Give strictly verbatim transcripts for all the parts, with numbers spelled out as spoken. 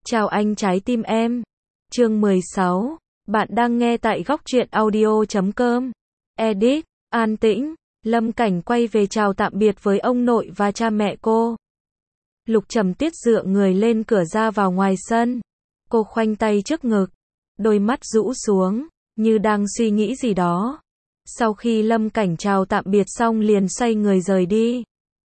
Chào anh trái tim em. Chương mười sáu. Bạn đang nghe tại góc truyện audio chấm com. Edit. An tĩnh. Lâm Cảnh quay về chào tạm biệt với ông nội và cha mẹ cô. Lục Trầm Tuyết dựa người lên cửa ra vào ngoài sân. Cô khoanh tay trước ngực, đôi mắt rũ xuống, như đang suy nghĩ gì đó. Sau khi Lâm Cảnh chào tạm biệt xong liền xoay người rời đi.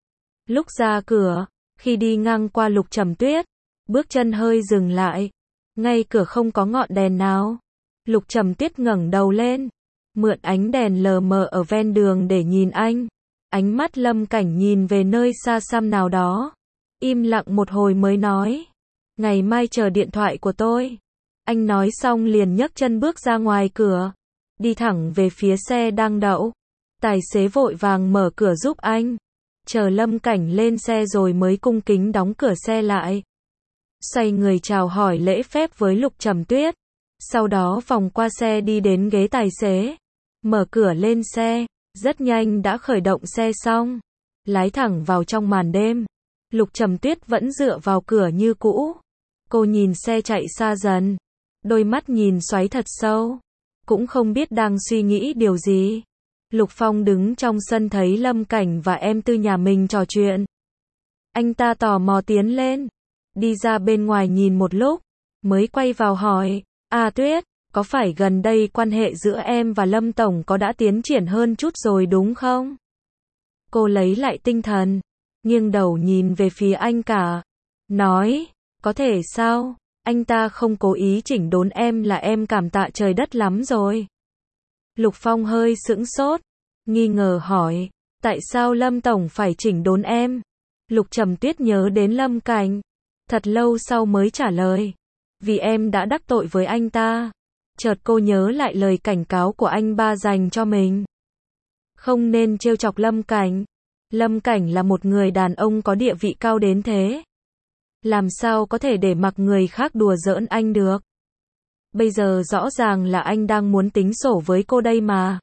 Lúc ra cửa, khi đi ngang qua Lục Trầm Tuyết, bước chân hơi dừng lại. Ngay cửa không có ngọn đèn nào. Lục Trầm Tuyết ngẩng đầu lên, mượn ánh đèn lờ mờ ở ven đường để nhìn anh. Ánh mắt Lâm Cảnh nhìn về nơi xa xăm nào đó. Im lặng một hồi mới nói, ngày mai chờ điện thoại của tôi. Anh nói xong liền nhấc chân bước ra ngoài cửa, đi thẳng về phía xe đang đậu. Tài xế vội vàng mở cửa giúp anh, chờ Lâm Cảnh lên xe rồi mới cung kính đóng cửa xe lại. Xoay người chào hỏi lễ phép với Lục Trầm Tuyết, sau đó vòng qua xe đi đến ghế tài xế, mở cửa lên xe, rất nhanh đã khởi động xe xong, lái thẳng vào trong màn đêm. Lục Trầm Tuyết vẫn dựa vào cửa như cũ. Cô nhìn xe chạy xa dần, đôi mắt nhìn xoáy thật sâu, cũng không biết đang suy nghĩ điều gì. Lục Phong đứng trong sân thấy Lâm Cảnh và em Tư nhà mình trò chuyện. Anh ta tò mò tiến lên, đi ra bên ngoài nhìn một lúc, mới quay vào hỏi, à Tuyết, có phải gần đây quan hệ giữa em và Lâm Tổng có đã tiến triển hơn chút rồi đúng không? Cô lấy lại tinh thần, nghiêng đầu nhìn về phía anh cả, nói, có thể sao, anh ta không cố ý chỉnh đốn em là em cảm tạ trời đất lắm rồi. Lục Phong hơi sững sốt, nghi ngờ hỏi, tại sao Lâm Tổng phải chỉnh đốn em? Lục Trầm Tuyết nhớ đến Lâm Cảnh, thật lâu sau mới trả lời, vì em đã đắc tội với anh ta. Chợt cô nhớ lại lời cảnh cáo của anh ba dành cho mình, không nên trêu chọc Lâm Cảnh. Lâm Cảnh là một người đàn ông có địa vị cao đến thế, làm sao có thể để mặc người khác đùa giỡn anh được. Bây giờ rõ ràng là anh đang muốn tính sổ với cô đây mà.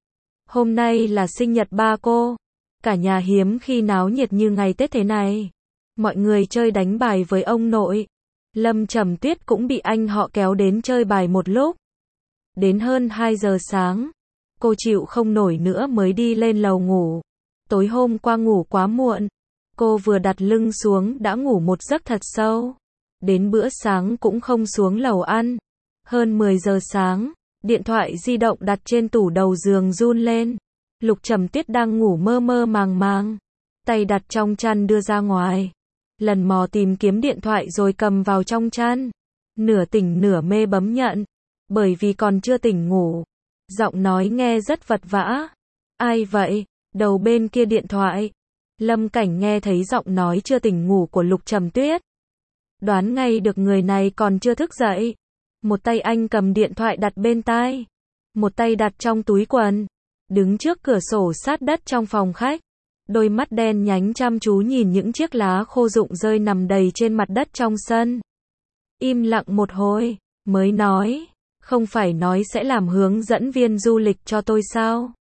Hôm nay là sinh nhật ba cô, cả nhà hiếm khi náo nhiệt như ngày Tết thế này. Mọi người chơi đánh bài với ông nội. Lâm Trầm Tuyết cũng bị anh họ kéo đến chơi bài một lúc. Đến hơn hai giờ sáng, cô chịu không nổi nữa mới đi lên lầu ngủ. Tối hôm qua ngủ quá muộn, cô vừa đặt lưng xuống đã ngủ một giấc thật sâu. Đến bữa sáng cũng không xuống lầu ăn. Hơn mười giờ sáng, điện thoại di động đặt trên tủ đầu giường run lên. Lục Trầm Tuyết đang ngủ mơ mơ màng màng, tay đặt trong chăn đưa ra ngoài, lần mò tìm kiếm điện thoại rồi cầm vào trong chăn. Nửa tỉnh nửa mê bấm nhận, bởi vì còn chưa tỉnh ngủ. Giọng nói nghe rất vật vã. Ai vậy? Đầu bên kia điện thoại. Lâm Cảnh nghe thấy giọng nói chưa tỉnh ngủ của Lục Trầm Tuyết, đoán ngay được người này còn chưa thức dậy. Một tay anh cầm điện thoại đặt bên tai, một tay đặt trong túi quần, đứng trước cửa sổ sát đất trong phòng khách, đôi mắt đen nhánh chăm chú nhìn những chiếc lá khô rụng rơi nằm đầy trên mặt đất trong sân. Im lặng một hồi, mới nói, không phải nói sẽ làm hướng dẫn viên du lịch cho tôi sao?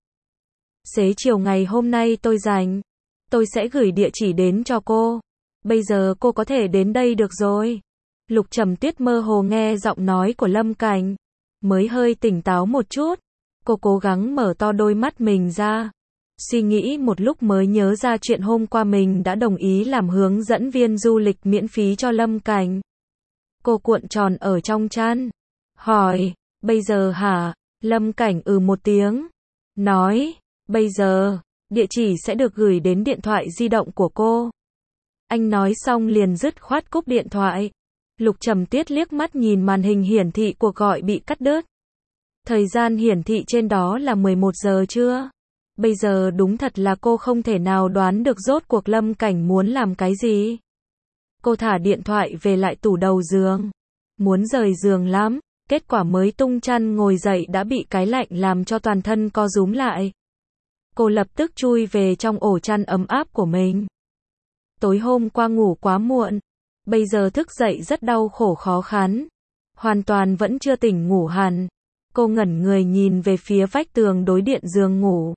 Xế chiều ngày hôm nay tôi rảnh, tôi sẽ gửi địa chỉ đến cho cô. Bây giờ cô có thể đến đây được rồi. Lục Trầm Tuyết mơ hồ nghe giọng nói của Lâm Cảnh, mới hơi tỉnh táo một chút. Cô cố gắng mở to đôi mắt mình ra, suy nghĩ một lúc mới nhớ ra chuyện hôm qua mình đã đồng ý làm hướng dẫn viên du lịch miễn phí cho Lâm Cảnh. Cô cuộn tròn ở trong chăn, hỏi, bây giờ hả? Lâm Cảnh ừ một tiếng, nói, bây giờ, địa chỉ sẽ được gửi đến điện thoại di động của cô. Anh nói xong liền dứt khoát cúp điện thoại. Lục Trầm Tuyết liếc mắt nhìn màn hình hiển thị cuộc gọi bị cắt đứt. Thời gian hiển thị trên đó là mười một giờ trưa. Bây giờ đúng thật là cô không thể nào đoán được rốt cuộc Lâm Cảnh muốn làm cái gì. Cô thả điện thoại về lại tủ đầu giường, muốn rời giường lắm, kết quả mới tung chăn ngồi dậy đã bị cái lạnh làm cho toàn thân co rúm lại. Cô lập tức chui về trong ổ chăn ấm áp của mình. Tối hôm qua ngủ quá muộn, bây giờ thức dậy rất đau khổ khó khăn, hoàn toàn vẫn chưa tỉnh ngủ hẳn. Cô ngẩn người nhìn về phía vách tường đối diện giường ngủ.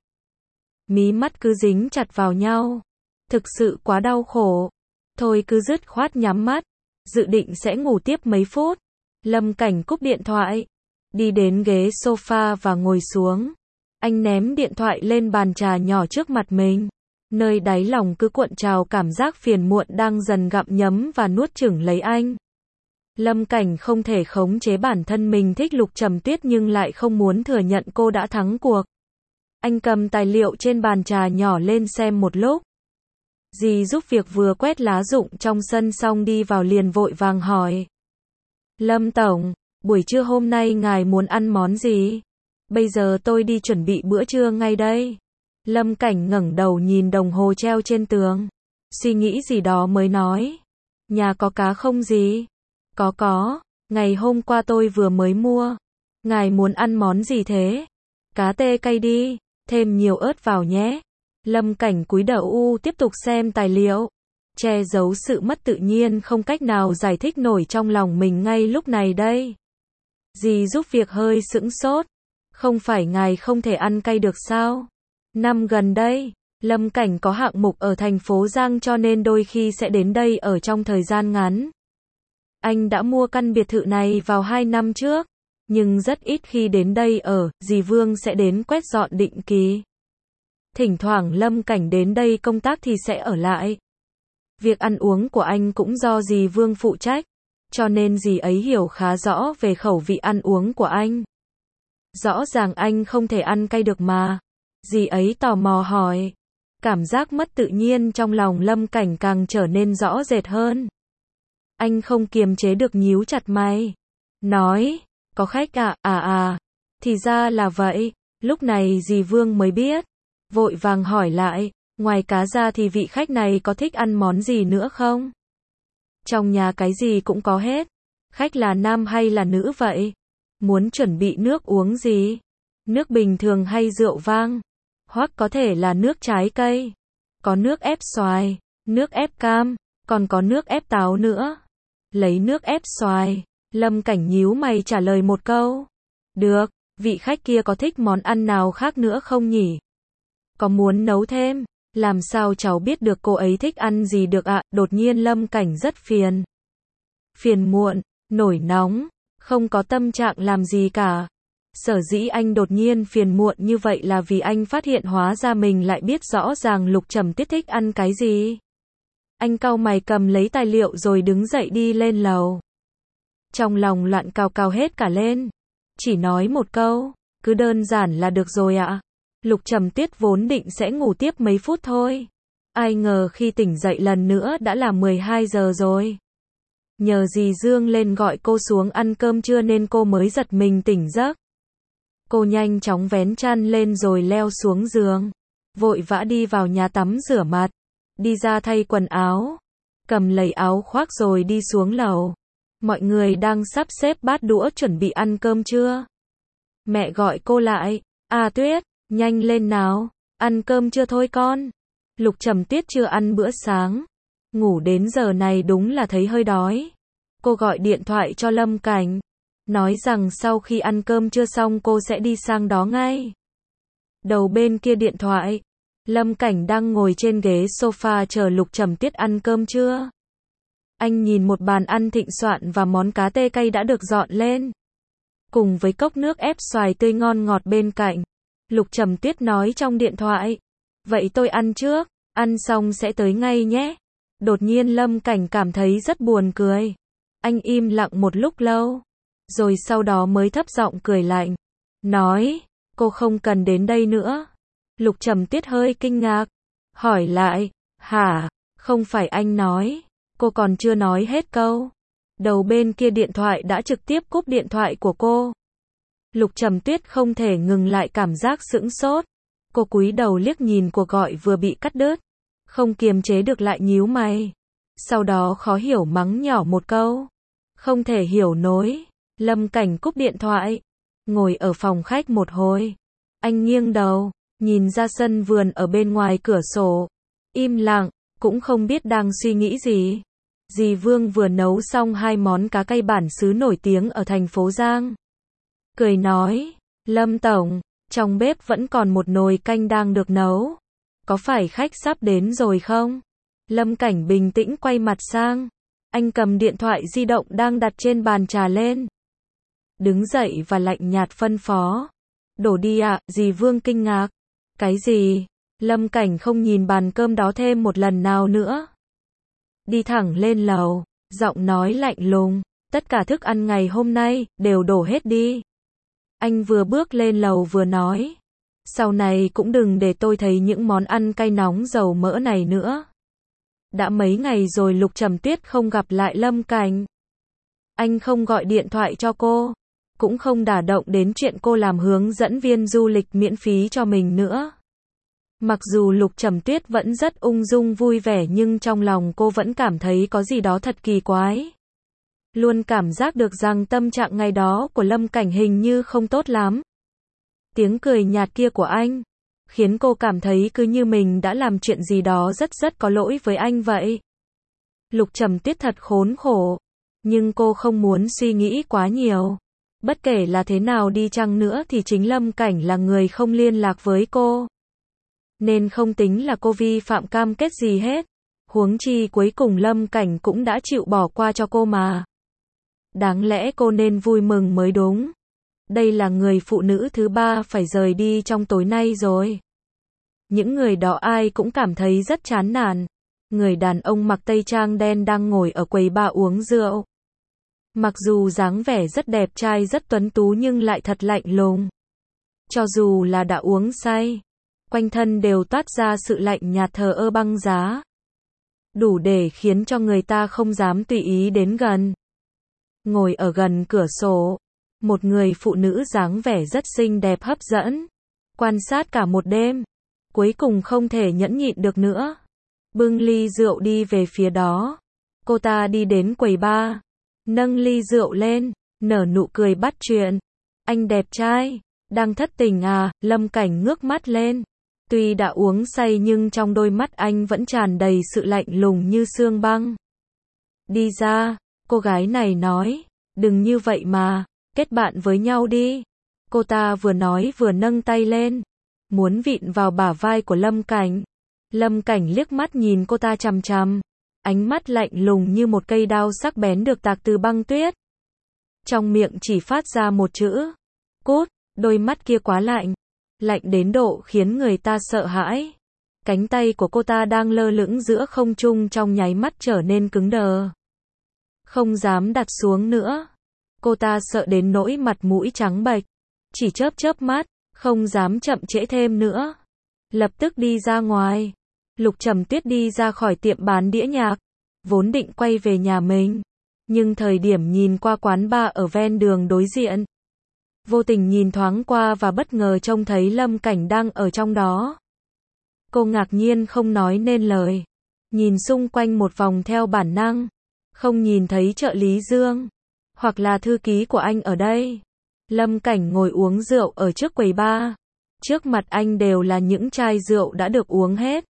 Mí mắt cứ dính chặt vào nhau. Thực sự quá đau khổ. Thôi cứ dứt khoát nhắm mắt. dự định sẽ ngủ tiếp mấy phút. Lâm Cảnh cúp điện thoại, đi đến ghế sofa và ngồi xuống. Anh ném điện thoại lên bàn trà nhỏ trước mặt mình. Nơi đáy lòng cứ cuộn trào cảm giác phiền muộn đang dần gặm nhấm và nuốt chửng lấy anh. Lâm Cảnh không thể khống chế bản thân mình thích Lục Trầm Tuyết nhưng lại không muốn thừa nhận cô đã thắng cuộc. Anh cầm tài liệu trên bàn trà nhỏ lên xem một lúc. Dì giúp việc vừa quét lá rụng trong sân xong đi vào liền vội vàng hỏi. Lâm Tổng, buổi trưa hôm nay ngài muốn ăn món gì? Bây giờ tôi đi chuẩn bị bữa trưa ngay đây. Lâm Cảnh ngẩng đầu nhìn đồng hồ treo trên tường. Suy nghĩ gì đó mới nói. Nhà có cá không gì? Có có, ngày hôm qua tôi vừa mới mua. Ngài muốn ăn món gì thế? Cá tê cay đi, thêm nhiều ớt vào nhé. Lâm Cảnh cúi đầu u tiếp tục xem tài liệu. Che giấu sự mất tự nhiên không cách nào giải thích nổi trong lòng mình ngay lúc này đây. Dì giúp việc hơi sững sốt. Không phải ngài không thể ăn cay được sao? Năm gần đây, Lâm Cảnh có hạng mục ở thành phố Giang cho nên đôi khi sẽ đến đây ở trong thời gian ngắn. Anh đã mua căn biệt thự này vào hai năm trước, nhưng rất ít khi đến đây ở, dì Vương sẽ đến quét dọn định kỳ. Thỉnh thoảng Lâm Cảnh đến đây công tác thì sẽ ở lại. Việc ăn uống của anh cũng do dì Vương phụ trách, cho nên dì ấy hiểu khá rõ về khẩu vị ăn uống của anh. Rõ ràng anh không thể ăn cay được mà. Dì ấy tò mò hỏi. Cảm giác mất tự nhiên trong lòng Lâm Cảnh càng trở nên rõ rệt hơn. Anh không kiềm chế được nhíu chặt mày. Nói, có khách à, à à, thì ra là vậy. Lúc này dì Vương mới biết. Vội vàng hỏi lại, ngoài cá ra thì vị khách này có thích ăn món gì nữa không? Trong nhà cái gì cũng có hết. Khách là nam hay là nữ vậy? Muốn chuẩn bị nước uống gì? Nước bình thường hay rượu vang? Hoặc có thể là nước trái cây. Có nước ép xoài, nước ép cam, còn có nước ép táo nữa. Lấy nước ép xoài, Lâm Cảnh nhíu mày trả lời một câu. Được, vị khách kia có thích món ăn nào khác nữa không nhỉ? Có muốn nấu thêm? Làm sao cháu biết được cô ấy thích ăn gì được ạ? À? Đột nhiên Lâm Cảnh rất phiền. Phiền muộn, nổi nóng, không có tâm trạng làm gì cả. Sở dĩ anh đột nhiên phiền muộn như vậy là vì anh phát hiện hóa ra mình lại biết rõ ràng Lục Trầm Tuyết thích ăn cái gì. Anh cau mày cầm lấy tài liệu rồi đứng dậy đi lên lầu. Trong lòng loạn cào cào hết cả lên. Chỉ nói một câu, cứ đơn giản là được rồi ạ. À. Lục Trầm Tuyết vốn định sẽ ngủ tiếp mấy phút thôi. Ai ngờ khi tỉnh dậy lần nữa đã là mười hai giờ rồi. Nhờ dì Dương lên gọi cô xuống ăn cơm trưa nên cô mới giật mình tỉnh giấc. Cô nhanh chóng vén chăn lên rồi leo xuống giường. Vội vã đi vào nhà tắm rửa mặt. Đi ra thay quần áo. Cầm lấy áo khoác rồi đi xuống lầu. Mọi người đang sắp xếp bát đũa chuẩn bị ăn cơm trưa. Mẹ gọi cô lại. À Tuyết, nhanh lên nào. Ăn cơm trưa thôi con. Lục Trầm Tuyết chưa ăn bữa sáng. Ngủ đến giờ này đúng là thấy hơi đói. Cô gọi điện thoại cho Lâm Cảnh. Nói rằng sau khi ăn cơm trưa xong cô sẽ đi sang đó ngay. Đầu bên kia điện thoại. Lâm Cảnh đang ngồi trên ghế sofa chờ Lục Trầm Tuyết ăn cơm trưa. Anh nhìn một bàn ăn thịnh soạn và món cá tê cay đã được dọn lên. Cùng với cốc nước ép xoài tươi ngon ngọt bên cạnh. Lục Trầm Tuyết nói trong điện thoại. Vậy tôi ăn trước, ăn xong sẽ tới ngay nhé. Đột nhiên Lâm Cảnh cảm thấy rất buồn cười. Anh im lặng một lúc lâu. Rồi sau đó mới thấp giọng cười lạnh. Nói, cô không cần đến đây nữa. Lục Trầm Tuyết hơi kinh ngạc. Hỏi lại, hả, không phải anh nói. Cô còn chưa nói hết câu. Đầu bên kia điện thoại đã trực tiếp cúp điện thoại của cô. Lục Trầm Tuyết không thể ngừng lại cảm giác sững sốt. Cô cúi đầu liếc nhìn cuộc gọi vừa bị cắt đứt. Không kiềm chế được lại nhíu mày. Sau đó khó hiểu mắng nhỏ một câu. Không thể hiểu nổi. Lâm Cảnh cúp điện thoại. Ngồi ở phòng khách một hồi. Anh nghiêng đầu, nhìn ra sân vườn ở bên ngoài cửa sổ. Im lặng, cũng không biết đang suy nghĩ gì. Dì Vương vừa nấu xong hai món cá cay bản xứ nổi tiếng ở thành phố Giang. Cười nói, Lâm Tổng, trong bếp vẫn còn một nồi canh đang được nấu. Có phải khách sắp đến rồi không? Lâm Cảnh bình tĩnh quay mặt sang. Anh cầm điện thoại di động đang đặt trên bàn trà lên. Đứng dậy và lạnh nhạt phân phó. Đổ đi ạ, dì Vương kinh ngạc. Cái gì? Lâm Cảnh không nhìn bàn cơm đó thêm một lần nào nữa. Đi thẳng lên lầu, giọng nói lạnh lùng. Tất cả thức ăn ngày hôm nay, đều đổ hết đi. Anh vừa bước lên lầu vừa nói. Sau này cũng đừng để tôi thấy những món ăn cay nóng dầu mỡ này nữa. Đã mấy ngày rồi Lục Trầm Tuyết không gặp lại Lâm Cảnh. Anh không gọi điện thoại cho cô, cũng không đả động đến chuyện cô làm hướng dẫn viên du lịch miễn phí cho mình nữa. Mặc dù Lục Trầm Tuyết vẫn rất ung dung vui vẻ nhưng trong lòng cô vẫn cảm thấy có gì đó thật kỳ quái. Luôn cảm giác được rằng tâm trạng ngày đó của Lâm Cảnh hình như không tốt lắm. Tiếng cười nhạt kia của anh khiến cô cảm thấy cứ như mình đã làm chuyện gì đó rất rất có lỗi với anh vậy. Lục Trầm Tuyết thật khốn khổ, nhưng cô không muốn suy nghĩ quá nhiều. Bất kể là thế nào đi chăng nữa thì chính Lâm Cảnh là người không liên lạc với cô. Nên không tính là cô vi phạm cam kết gì hết. Huống chi cuối cùng Lâm Cảnh cũng đã chịu bỏ qua cho cô mà. Đáng lẽ cô nên vui mừng mới đúng. Đây là người phụ nữ thứ ba phải rời đi trong tối nay rồi. Những người đó ai cũng cảm thấy rất chán nản. Người đàn ông mặc tây trang đen đang ngồi ở quầy bar uống rượu. Mặc dù dáng vẻ rất đẹp trai rất tuấn tú nhưng lại thật lạnh lùng. Cho dù là đã uống say, quanh thân đều toát ra sự lạnh nhạt thờ ơ băng giá. Đủ để khiến cho người ta không dám tùy ý đến gần. Ngồi ở gần cửa sổ, một người phụ nữ dáng vẻ rất xinh đẹp hấp dẫn. Quan sát cả một đêm, cuối cùng không thể nhẫn nhịn được nữa. Bưng ly rượu đi về phía đó. Cô ta đi đến quầy bar, nâng ly rượu lên, nở nụ cười bắt chuyện. Anh đẹp trai, đang thất tình à? Lâm Cảnh ngước mắt lên. Tuy đã uống say nhưng trong đôi mắt anh vẫn tràn đầy sự lạnh lùng như xương băng. Đi ra, cô gái này nói, đừng như vậy mà, kết bạn với nhau đi. Cô ta vừa nói vừa nâng tay lên, muốn vịn vào bả vai của Lâm Cảnh. Lâm Cảnh liếc mắt nhìn cô ta chằm chằm, ánh mắt lạnh lùng như một cây đao sắc bén được tạc từ băng tuyết. Trong miệng chỉ phát ra một chữ, cút, đôi mắt kia quá lạnh, lạnh đến độ khiến người ta sợ hãi. Cánh tay của cô ta đang lơ lửng giữa không trung trong nháy mắt trở nên cứng đờ. Không dám đặt xuống nữa. Cô ta sợ đến nỗi mặt mũi trắng bệch, chỉ chớp chớp mắt, không dám chậm trễ thêm nữa. Lập tức đi ra ngoài. Lục Trầm Tuyết đi ra khỏi tiệm bán đĩa nhạc, vốn định quay về nhà mình, nhưng thời điểm nhìn qua quán bar ở ven đường đối diện, vô tình nhìn thoáng qua và bất ngờ trông thấy Lâm Cảnh đang ở trong đó. Cô ngạc nhiên không nói nên lời, nhìn xung quanh một vòng theo bản năng, không nhìn thấy trợ lý Dương, hoặc là thư ký của anh ở đây. Lâm Cảnh ngồi uống rượu ở trước quầy bar, trước mặt anh đều là những chai rượu đã được uống hết.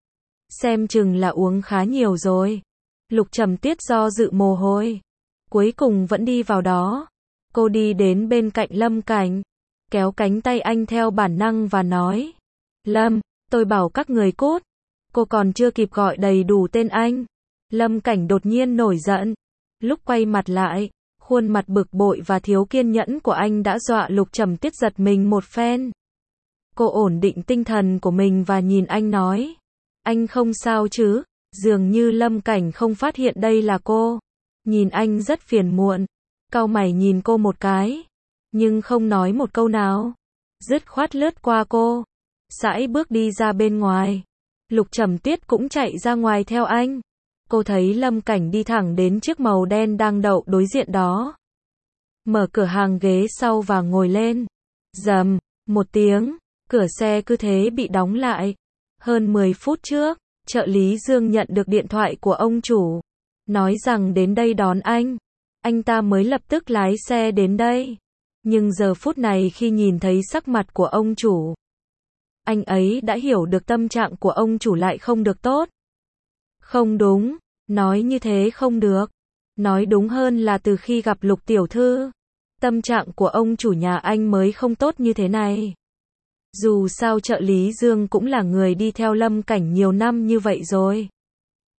Xem chừng là uống khá nhiều rồi. Lục Trầm Tuyết do dự mồ hôi, cuối cùng vẫn đi vào đó. Cô đi đến bên cạnh Lâm Cảnh, kéo cánh tay anh theo bản năng và nói, Lâm, tôi bảo các người cút. Cô còn chưa kịp gọi đầy đủ tên anh, Lâm Cảnh đột nhiên nổi giận. Lúc quay mặt lại, khuôn mặt bực bội và thiếu kiên nhẫn của anh đã dọa Lục Trầm Tuyết giật mình một phen. Cô ổn định tinh thần của mình và nhìn anh nói, anh không sao chứ? Dường như Lâm Cảnh không phát hiện đây là cô. Nhìn anh rất phiền muộn, cau mày nhìn cô một cái, nhưng không nói một câu nào. Dứt khoát lướt qua cô, sải bước đi ra bên ngoài. Lục Trầm Tuyết cũng chạy ra ngoài theo anh. Cô thấy Lâm Cảnh đi thẳng đến chiếc màu đen đang đậu đối diện đó. Mở cửa hàng ghế sau và ngồi lên. Rầm, một tiếng, cửa xe cứ thế bị đóng lại. Hơn mười phút trước, trợ lý Dương nhận được điện thoại của ông chủ, nói rằng đến đây đón anh. Anh ta mới lập tức lái xe đến đây. Nhưng giờ phút này khi nhìn thấy sắc mặt của ông chủ, anh ấy đã hiểu được tâm trạng của ông chủ lại không được tốt. Không đúng, nói như thế không được. Nói đúng hơn là từ khi gặp Lục tiểu thư, tâm trạng của ông chủ nhà anh mới không tốt như thế này. Dù sao trợ lý Dương cũng là người đi theo Lâm Cảnh nhiều năm như vậy rồi.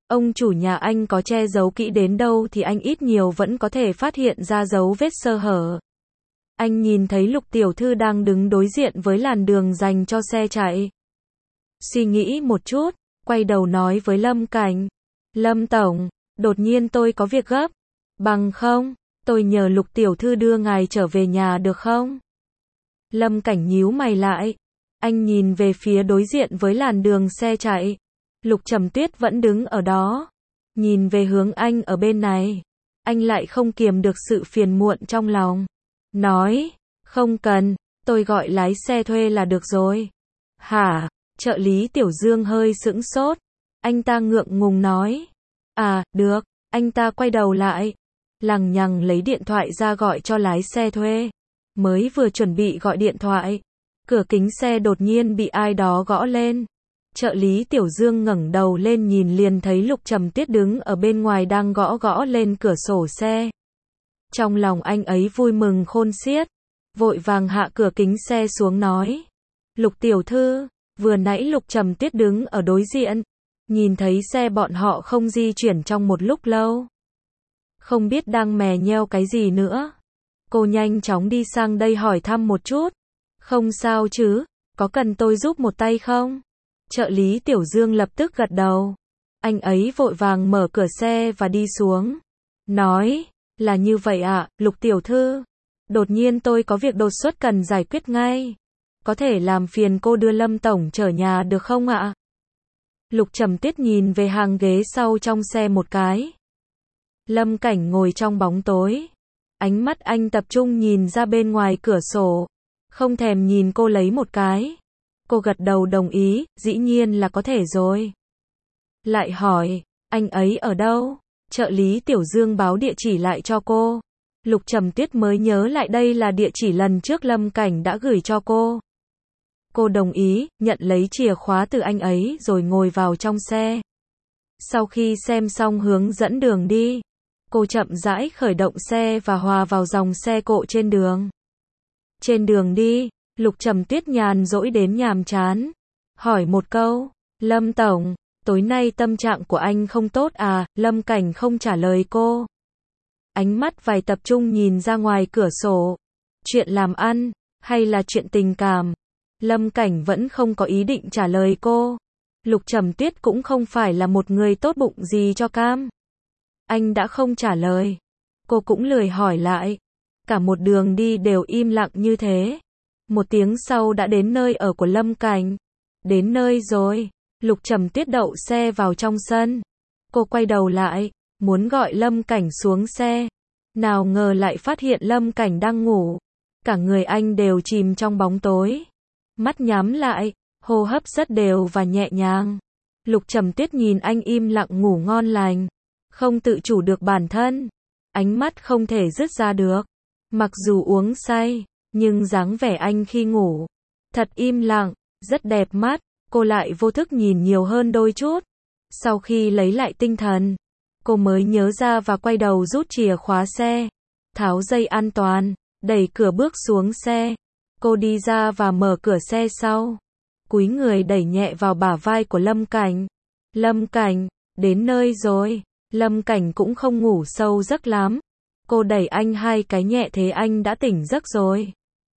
Ông chủ nhà anh có che giấu kỹ đến đâu thì anh ít nhiều vẫn có thể phát hiện ra dấu vết sơ hở. Anh nhìn thấy Lục tiểu thư đang đứng đối diện với làn đường dành cho xe chạy. Suy nghĩ một chút, quay đầu nói với Lâm Cảnh. Lâm tổng, đột nhiên tôi có việc gấp. Bằng không, tôi nhờ Lục tiểu thư đưa ngài trở về nhà được không? Lâm Cảnh nhíu mày lại. Anh nhìn về phía đối diện với làn đường xe chạy. Lục Trầm Tuyết vẫn đứng ở đó. Nhìn về hướng anh ở bên này. Anh lại không kiềm được sự phiền muộn trong lòng. Nói, không cần, tôi gọi lái xe thuê là được rồi. Hả? Trợ lý Tiểu Dương hơi sững sốt. Anh ta ngượng ngùng nói. À, được. Anh ta quay đầu lại. Lằng nhằng lấy điện thoại ra gọi cho lái xe thuê. Mới vừa chuẩn bị gọi điện thoại. Cửa kính xe đột nhiên bị ai đó gõ lên. Trợ lý Tiểu Dương ngẩng đầu lên nhìn liền thấy Lục Trầm Tuyết đứng ở bên ngoài đang gõ gõ lên cửa sổ xe. Trong lòng anh ấy vui mừng khôn xiết. Vội vàng hạ cửa kính xe xuống nói. Lục tiểu thư, vừa nãy Lục Trầm Tuyết đứng ở đối diện. Nhìn thấy xe bọn họ không di chuyển trong một lúc lâu. Không biết đang mè nheo cái gì nữa. Cô nhanh chóng đi sang đây hỏi thăm một chút. Không sao chứ, có cần tôi giúp một tay không? Trợ lý Tiểu Dương lập tức gật đầu. Anh ấy vội vàng mở cửa xe và đi xuống. Nói, là như vậy ạ, à, Lục tiểu thư. Đột nhiên tôi có việc đột xuất cần giải quyết ngay. Có thể làm phiền cô đưa Lâm tổng trở nhà được không ạ? Lục Trầm Tuyết nhìn về hàng ghế sau trong xe một cái. Lâm Cảnh ngồi trong bóng tối. Ánh mắt anh tập trung nhìn ra bên ngoài cửa sổ. Không thèm nhìn cô lấy một cái. Cô gật đầu đồng ý, dĩ nhiên là có thể rồi. Lại hỏi, anh ấy ở đâu? Trợ lý Tiểu Dương báo địa chỉ lại cho cô. Lục Trầm Tuyết mới nhớ lại đây là địa chỉ lần trước Lâm Cảnh đã gửi cho cô. Cô đồng ý, nhận lấy chìa khóa từ anh ấy rồi ngồi vào trong xe. Sau khi xem xong hướng dẫn đường đi, cô chậm rãi khởi động xe và hòa vào dòng xe cộ trên đường. Trên đường đi, Lục Trầm Tuyết nhàn rỗi đến nhàm chán. Hỏi một câu, Lâm tổng, tối nay tâm trạng của anh không tốt à? Lâm Cảnh không trả lời cô. Ánh mắt vài tập trung nhìn ra ngoài cửa sổ. Chuyện làm ăn, hay là chuyện tình cảm? Lâm Cảnh vẫn không có ý định trả lời cô. Lục Trầm Tuyết cũng không phải là một người tốt bụng gì cho cam. Anh đã không trả lời. Cô cũng lười hỏi lại. Cả một đường đi đều im lặng như thế. Một tiếng sau đã đến nơi ở của Lâm Cảnh. Đến nơi rồi. Lục Trầm Tuyết đậu xe vào trong sân. Cô quay đầu lại, muốn gọi Lâm Cảnh xuống xe. Nào ngờ lại phát hiện Lâm Cảnh đang ngủ. Cả người anh đều chìm trong bóng tối. Mắt nhắm lại, hô hấp rất đều và nhẹ nhàng. Lục Trầm Tuyết nhìn anh im lặng ngủ ngon lành. Không tự chủ được bản thân. Ánh mắt không thể dứt ra được. Mặc dù uống say, nhưng dáng vẻ anh khi ngủ thật im lặng, rất đẹp mắt. Cô lại vô thức nhìn nhiều hơn đôi chút. Sau khi lấy lại tinh thần, cô mới nhớ ra và quay đầu rút chìa khóa xe, tháo dây an toàn, đẩy cửa bước xuống xe. Cô đi ra và mở cửa xe sau, cúi người đẩy nhẹ vào bả vai của Lâm Cảnh. Lâm Cảnh, đến nơi rồi. Lâm Cảnh cũng không ngủ sâu giấc lắm. Cô đẩy anh hai cái nhẹ thế anh đã tỉnh giấc rồi.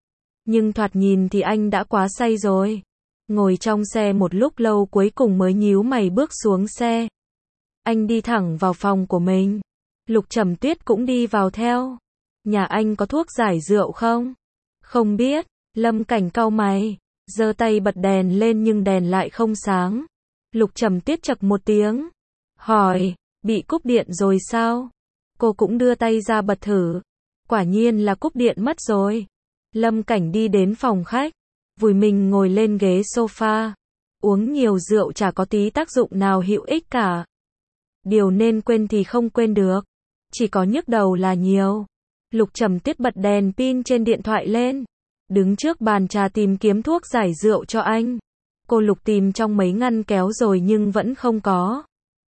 Nhưng thoạt nhìn thì anh đã quá say rồi. Ngồi trong xe một lúc lâu cuối cùng mới nhíu mày bước xuống xe. Anh đi thẳng vào phòng của mình. Lục Trầm Tuyết cũng đi vào theo. Nhà anh có thuốc giải rượu không? Không biết. Lâm Cảnh cau mày, giơ tay bật đèn lên nhưng đèn lại không sáng. Lục Trầm Tuyết chậc một tiếng. Hỏi, bị cúp điện rồi sao? Cô cũng đưa tay ra bật thử. Quả nhiên là cúp điện mất rồi. Lâm Cảnh đi đến phòng khách. Vùi mình ngồi lên ghế sofa. Uống nhiều rượu chả có tí tác dụng nào hữu ích cả. Điều nên quên thì không quên được. Chỉ có nhức đầu là nhiều. Lục Trầm Tuyết bật đèn pin trên điện thoại lên. Đứng trước bàn trà tìm kiếm thuốc giải rượu cho anh. Cô lục tìm trong mấy ngăn kéo rồi nhưng vẫn không có.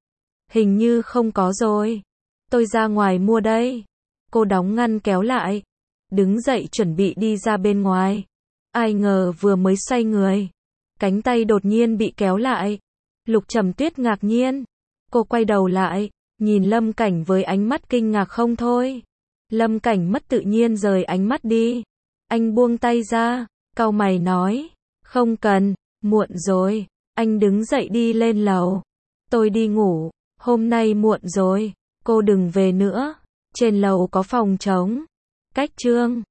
Hình như không có rồi. Tôi ra ngoài mua đây. Cô đóng ngăn kéo lại. Đứng dậy chuẩn bị đi ra bên ngoài. Ai ngờ vừa mới xoay người. Cánh tay đột nhiên bị kéo lại. Lục Trầm Tuyết ngạc nhiên. Cô quay đầu lại, nhìn Lâm Cảnh với ánh mắt kinh ngạc không thôi. Lâm Cảnh mất tự nhiên rời ánh mắt đi. Anh buông tay ra, cau mày nói, không cần, muộn rồi. Anh đứng dậy đi lên lầu. Tôi đi ngủ, hôm nay muộn rồi, cô đừng về nữa. Trên lầu có phòng trống. Cách Trương